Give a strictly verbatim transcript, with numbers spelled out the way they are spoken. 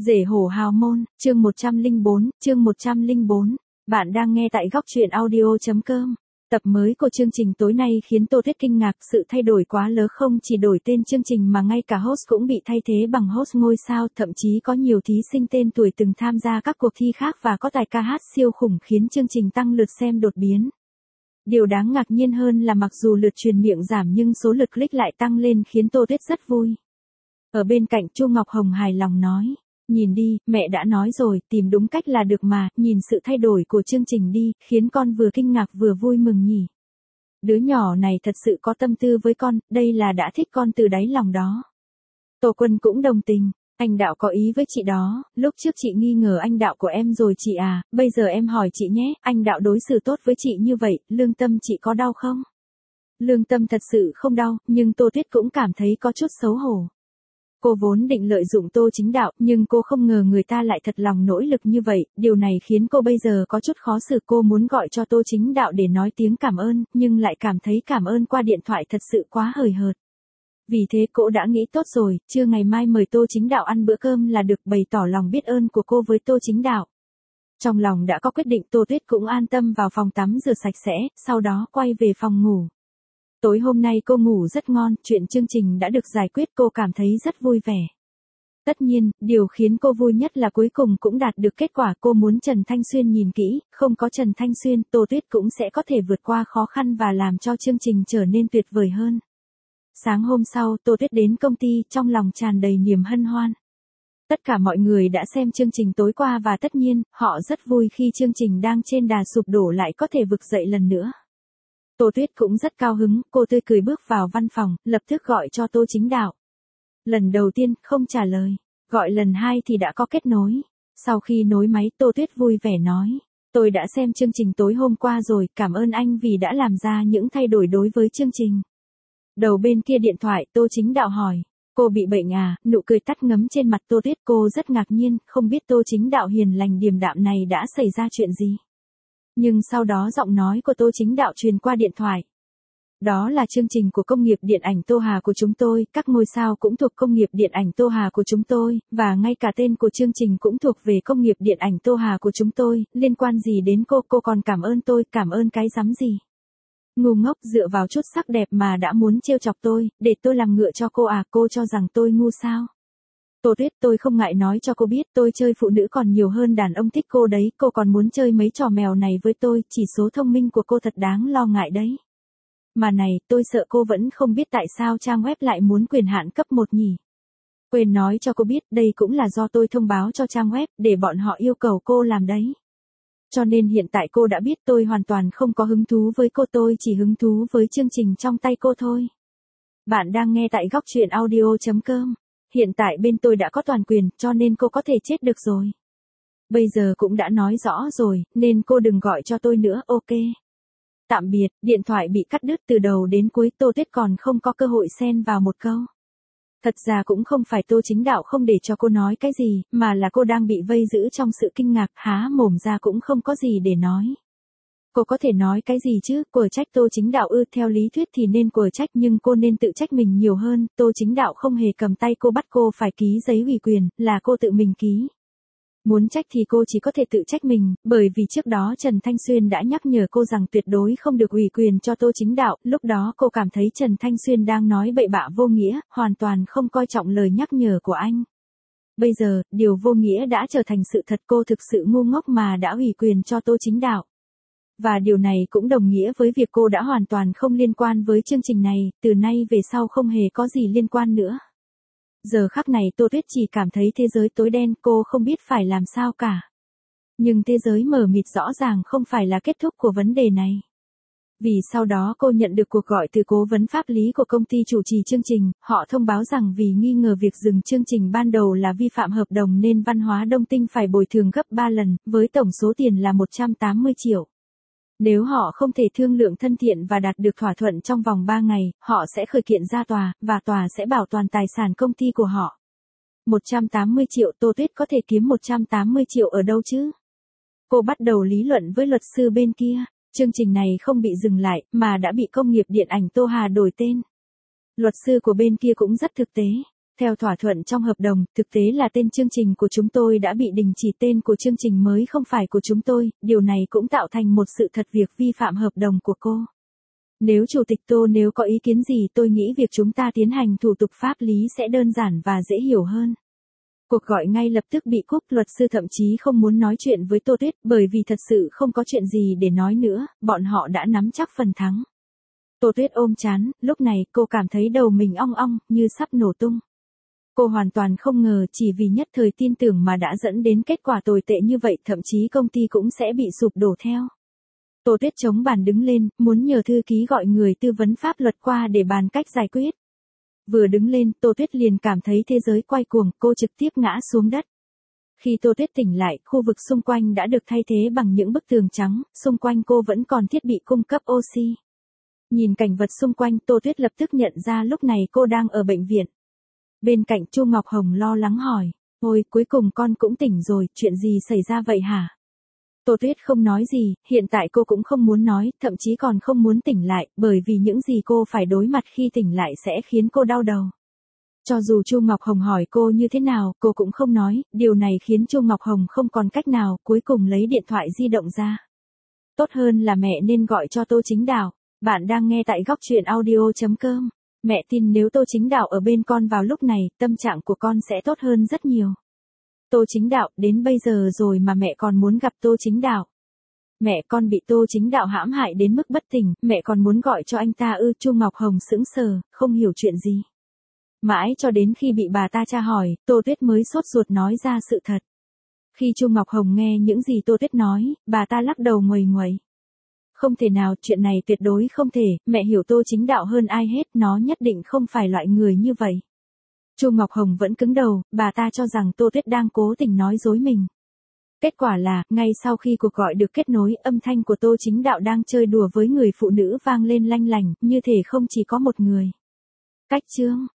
Rể hổ hào môn, chương một trăm lẻ bốn, chương một trăm lẻ bốn. Bạn đang nghe tại góc truyện audio chấm com. Tập mới của chương trình tối nay khiến Tô Tuyết kinh ngạc, sự thay đổi quá lớn, không chỉ đổi tên chương trình mà ngay cả host cũng bị thay thế bằng host ngôi sao, thậm chí có nhiều thí sinh tên tuổi từng tham gia các cuộc thi khác và có tài ca hát siêu khủng khiến chương trình tăng lượt xem đột biến. Điều đáng ngạc nhiên hơn là mặc dù lượt truyền miệng giảm nhưng số lượt click lại tăng lên khiến Tô Tuyết rất vui. Ở bên cạnh Chu Ngọc Hồng hài lòng nói. Nhìn đi, mẹ đã nói rồi, tìm đúng cách là được mà, nhìn sự thay đổi của chương trình đi, khiến con vừa kinh ngạc vừa vui mừng nhỉ. Đứa nhỏ này thật sự có tâm tư với con, đây là đã thích con từ đáy lòng đó. Tô Quân cũng đồng tình, anh Đạo có ý với chị đó, lúc trước chị nghi ngờ anh Đạo của em rồi chị à, bây giờ em hỏi chị nhé, anh Đạo đối xử tốt với chị như vậy, lương tâm chị có đau không? Lương tâm thật sự không đau, nhưng Tô Tuyết cũng cảm thấy có chút xấu hổ. Cô vốn định lợi dụng Tô Chính Đạo, nhưng cô không ngờ người ta lại thật lòng nỗ lực như vậy, điều này khiến cô bây giờ có chút khó xử. Cô muốn gọi cho Tô Chính Đạo để nói tiếng cảm ơn, nhưng lại cảm thấy cảm ơn qua điện thoại thật sự quá hời hợt. Vì thế cô đã nghĩ tốt rồi, trưa ngày mai mời Tô Chính Đạo ăn bữa cơm là được, bày tỏ lòng biết ơn của cô với Tô Chính Đạo. Trong lòng đã có quyết định, Tô Tuyết cũng an tâm vào phòng tắm rửa sạch sẽ, sau đó quay về phòng ngủ. Tối hôm nay cô ngủ rất ngon, chuyện chương trình đã được giải quyết, cô cảm thấy rất vui vẻ. Tất nhiên, điều khiến cô vui nhất là cuối cùng cũng đạt được kết quả. Cô muốn Trần Thanh Xuyên nhìn kỹ, không có Trần Thanh Xuyên, Tô Tuyết cũng sẽ có thể vượt qua khó khăn và làm cho chương trình trở nên tuyệt vời hơn. Sáng hôm sau, Tô Tuyết đến công ty, trong lòng tràn đầy niềm hân hoan. Tất cả mọi người đã xem chương trình tối qua và tất nhiên, họ rất vui khi chương trình đang trên đà sụp đổ lại có thể vực dậy lần nữa. Tô Tuyết cũng rất cao hứng, cô tươi cười bước vào văn phòng, lập tức gọi cho Tô Chính Đạo. Lần đầu tiên, không trả lời, gọi lần hai thì đã có kết nối. Sau khi nối máy, Tô Tuyết vui vẻ nói, tôi đã xem chương trình tối hôm qua rồi, cảm ơn anh vì đã làm ra những thay đổi đối với chương trình. Đầu bên kia điện thoại, Tô Chính Đạo hỏi, cô bị bệnh à? Nụ cười tắt ngấm trên mặt Tô Tuyết, cô rất ngạc nhiên, không biết Tô Chính Đạo hiền lành điềm đạm này đã xảy ra chuyện gì. Nhưng sau đó giọng nói của Tô Chính Đạo truyền qua điện thoại. Đó là chương trình của công nghiệp điện ảnh Tô Hà của chúng tôi, các ngôi sao cũng thuộc công nghiệp điện ảnh Tô Hà của chúng tôi, và ngay cả tên của chương trình cũng thuộc về công nghiệp điện ảnh Tô Hà của chúng tôi, liên quan gì đến cô, cô còn cảm ơn tôi, cảm ơn cái rắm gì. Ngu ngốc, dựa vào chút sắc đẹp mà đã muốn trêu chọc tôi, để tôi làm ngựa cho cô à, cô cho rằng tôi ngu sao? Tô Tuyết, tôi không ngại nói cho cô biết, tôi chơi phụ nữ còn nhiều hơn đàn ông thích cô đấy, cô còn muốn chơi mấy trò mèo này với tôi, chỉ số thông minh của cô thật đáng lo ngại đấy. Mà này, tôi sợ cô vẫn không biết tại sao trang web lại muốn quyền hạn cấp một nhỉ. Quên nói cho cô biết, đây cũng là do tôi thông báo cho trang web, để bọn họ yêu cầu cô làm đấy. Cho nên hiện tại cô đã biết tôi hoàn toàn không có hứng thú với cô, tôi chỉ hứng thú với chương trình trong tay cô thôi. Bạn đang nghe tại góc truyện audio chấm com. Hiện tại bên tôi đã có toàn quyền, cho nên cô có thể chết được rồi. Bây giờ cũng đã nói rõ rồi, nên cô đừng gọi cho tôi nữa, ok. Tạm biệt, điện thoại bị cắt đứt từ đầu đến cuối, Tô Tuyết còn không có cơ hội xen vào một câu. Thật ra cũng không phải Tô Chính Đạo không để cho cô nói cái gì, mà là cô đang bị vây giữ trong sự kinh ngạc, há mồm ra cũng không có gì để nói. Cô có thể nói cái gì chứ, quở trách Tô Chính Đạo ư, theo lý thuyết thì nên quở trách nhưng cô nên tự trách mình nhiều hơn, Tô Chính Đạo không hề cầm tay cô bắt cô phải ký giấy ủy quyền, là cô tự mình ký. Muốn trách thì cô chỉ có thể tự trách mình, bởi vì trước đó Trần Thanh Xuyên đã nhắc nhở cô rằng tuyệt đối không được ủy quyền cho Tô Chính Đạo, lúc đó cô cảm thấy Trần Thanh Xuyên đang nói bậy bạ vô nghĩa, hoàn toàn không coi trọng lời nhắc nhở của anh. Bây giờ, điều vô nghĩa đã trở thành sự thật, cô thực sự ngu ngốc mà đã ủy quyền cho Tô Chính Đạo. Và điều này cũng đồng nghĩa với việc cô đã hoàn toàn không liên quan với chương trình này, từ nay về sau không hề có gì liên quan nữa. Giờ khắc này Tô Tuyết chỉ cảm thấy thế giới tối đen, cô không biết phải làm sao cả. Nhưng thế giới mờ mịt rõ ràng không phải là kết thúc của vấn đề này. Vì sau đó cô nhận được cuộc gọi từ cố vấn pháp lý của công ty chủ trì chương trình, họ thông báo rằng vì nghi ngờ việc dừng chương trình ban đầu là vi phạm hợp đồng nên Văn hóa Đông Tinh phải bồi thường gấp ba lần, với tổng số tiền là một trăm tám mươi triệu. Nếu họ không thể thương lượng thân thiện và đạt được thỏa thuận trong vòng ba ngày, họ sẽ khởi kiện ra tòa, và tòa sẽ bảo toàn tài sản công ty của họ. một trăm tám mươi triệu, Tô Tuyết có thể kiếm một trăm tám mươi triệu ở đâu chứ? Cô bắt đầu lý luận với luật sư bên kia, chương trình này không bị dừng lại, mà đã bị công nghiệp điện ảnh Tô Hà đổi tên. Luật sư của bên kia cũng rất thực tế. Theo thỏa thuận trong hợp đồng, thực tế là tên chương trình của chúng tôi đã bị đình chỉ, tên của chương trình mới không phải của chúng tôi, điều này cũng tạo thành một sự thật việc vi phạm hợp đồng của cô. Nếu Chủ tịch Tô nếu có ý kiến gì, tôi nghĩ việc chúng ta tiến hành thủ tục pháp lý sẽ đơn giản và dễ hiểu hơn. Cuộc gọi ngay lập tức bị cúp, luật sư thậm chí không muốn nói chuyện với Tô Tuyết, bởi vì thật sự không có chuyện gì để nói nữa, bọn họ đã nắm chắc phần thắng. Tô Tuyết ôm trán, lúc này cô cảm thấy đầu mình ong ong, như sắp nổ tung. Cô hoàn toàn không ngờ chỉ vì nhất thời tin tưởng mà đã dẫn đến kết quả tồi tệ như vậy, thậm chí công ty cũng sẽ bị sụp đổ theo. Tô Tuyết chống bàn đứng lên, muốn nhờ thư ký gọi người tư vấn pháp luật qua để bàn cách giải quyết. Vừa đứng lên, Tô Tuyết liền cảm thấy thế giới quay cuồng, cô trực tiếp ngã xuống đất. Khi Tô Tuyết tỉnh lại, khu vực xung quanh đã được thay thế bằng những bức tường trắng, xung quanh cô vẫn còn thiết bị cung cấp oxy. Nhìn cảnh vật xung quanh, Tô Tuyết lập tức nhận ra lúc này cô đang ở bệnh viện. Bên cạnh Chu Ngọc Hồng lo lắng hỏi, ôi, cuối cùng con cũng tỉnh rồi, chuyện gì xảy ra vậy hả? Tô Tuyết không nói gì, hiện tại cô cũng không muốn nói, thậm chí còn không muốn tỉnh lại, bởi vì những gì cô phải đối mặt khi tỉnh lại sẽ khiến cô đau đầu. Cho dù Chu Ngọc Hồng hỏi cô như thế nào, cô cũng không nói, điều này khiến Chu Ngọc Hồng không còn cách nào, cuối cùng lấy điện thoại di động ra. Tốt hơn là mẹ nên gọi cho Tô Chính Đào. Bạn đang nghe tại góc truyện audio chấm com. Mẹ tin nếu Tô Chính Đạo ở bên con vào lúc này, tâm trạng của con sẽ tốt hơn rất nhiều. Tô Chính Đạo, đến bây giờ rồi mà mẹ còn muốn gặp Tô Chính Đạo. Mẹ con bị Tô Chính Đạo hãm hại đến mức bất tỉnh, mẹ còn muốn gọi cho anh ta ư? Chu Ngọc Hồng sững sờ, không hiểu chuyện gì. Mãi cho đến khi bị bà ta tra hỏi, Tô Tuyết mới sốt ruột nói ra sự thật. Khi Chu Ngọc Hồng nghe những gì Tô Tuyết nói, bà ta lắc đầu nguầy nguầy. Không thể nào, chuyện này tuyệt đối không thể, mẹ hiểu Tô Chính Đạo hơn ai hết, nó nhất định không phải loại người như vậy. Chu Ngọc Hồng vẫn cứng đầu, bà ta cho rằng Tô Tuyết đang cố tình nói dối mình. Kết quả là, ngay sau khi cuộc gọi được kết nối, âm thanh của Tô Chính Đạo đang chơi đùa với người phụ nữ vang lên lanh lành, như thể không chỉ có một người. Cách chương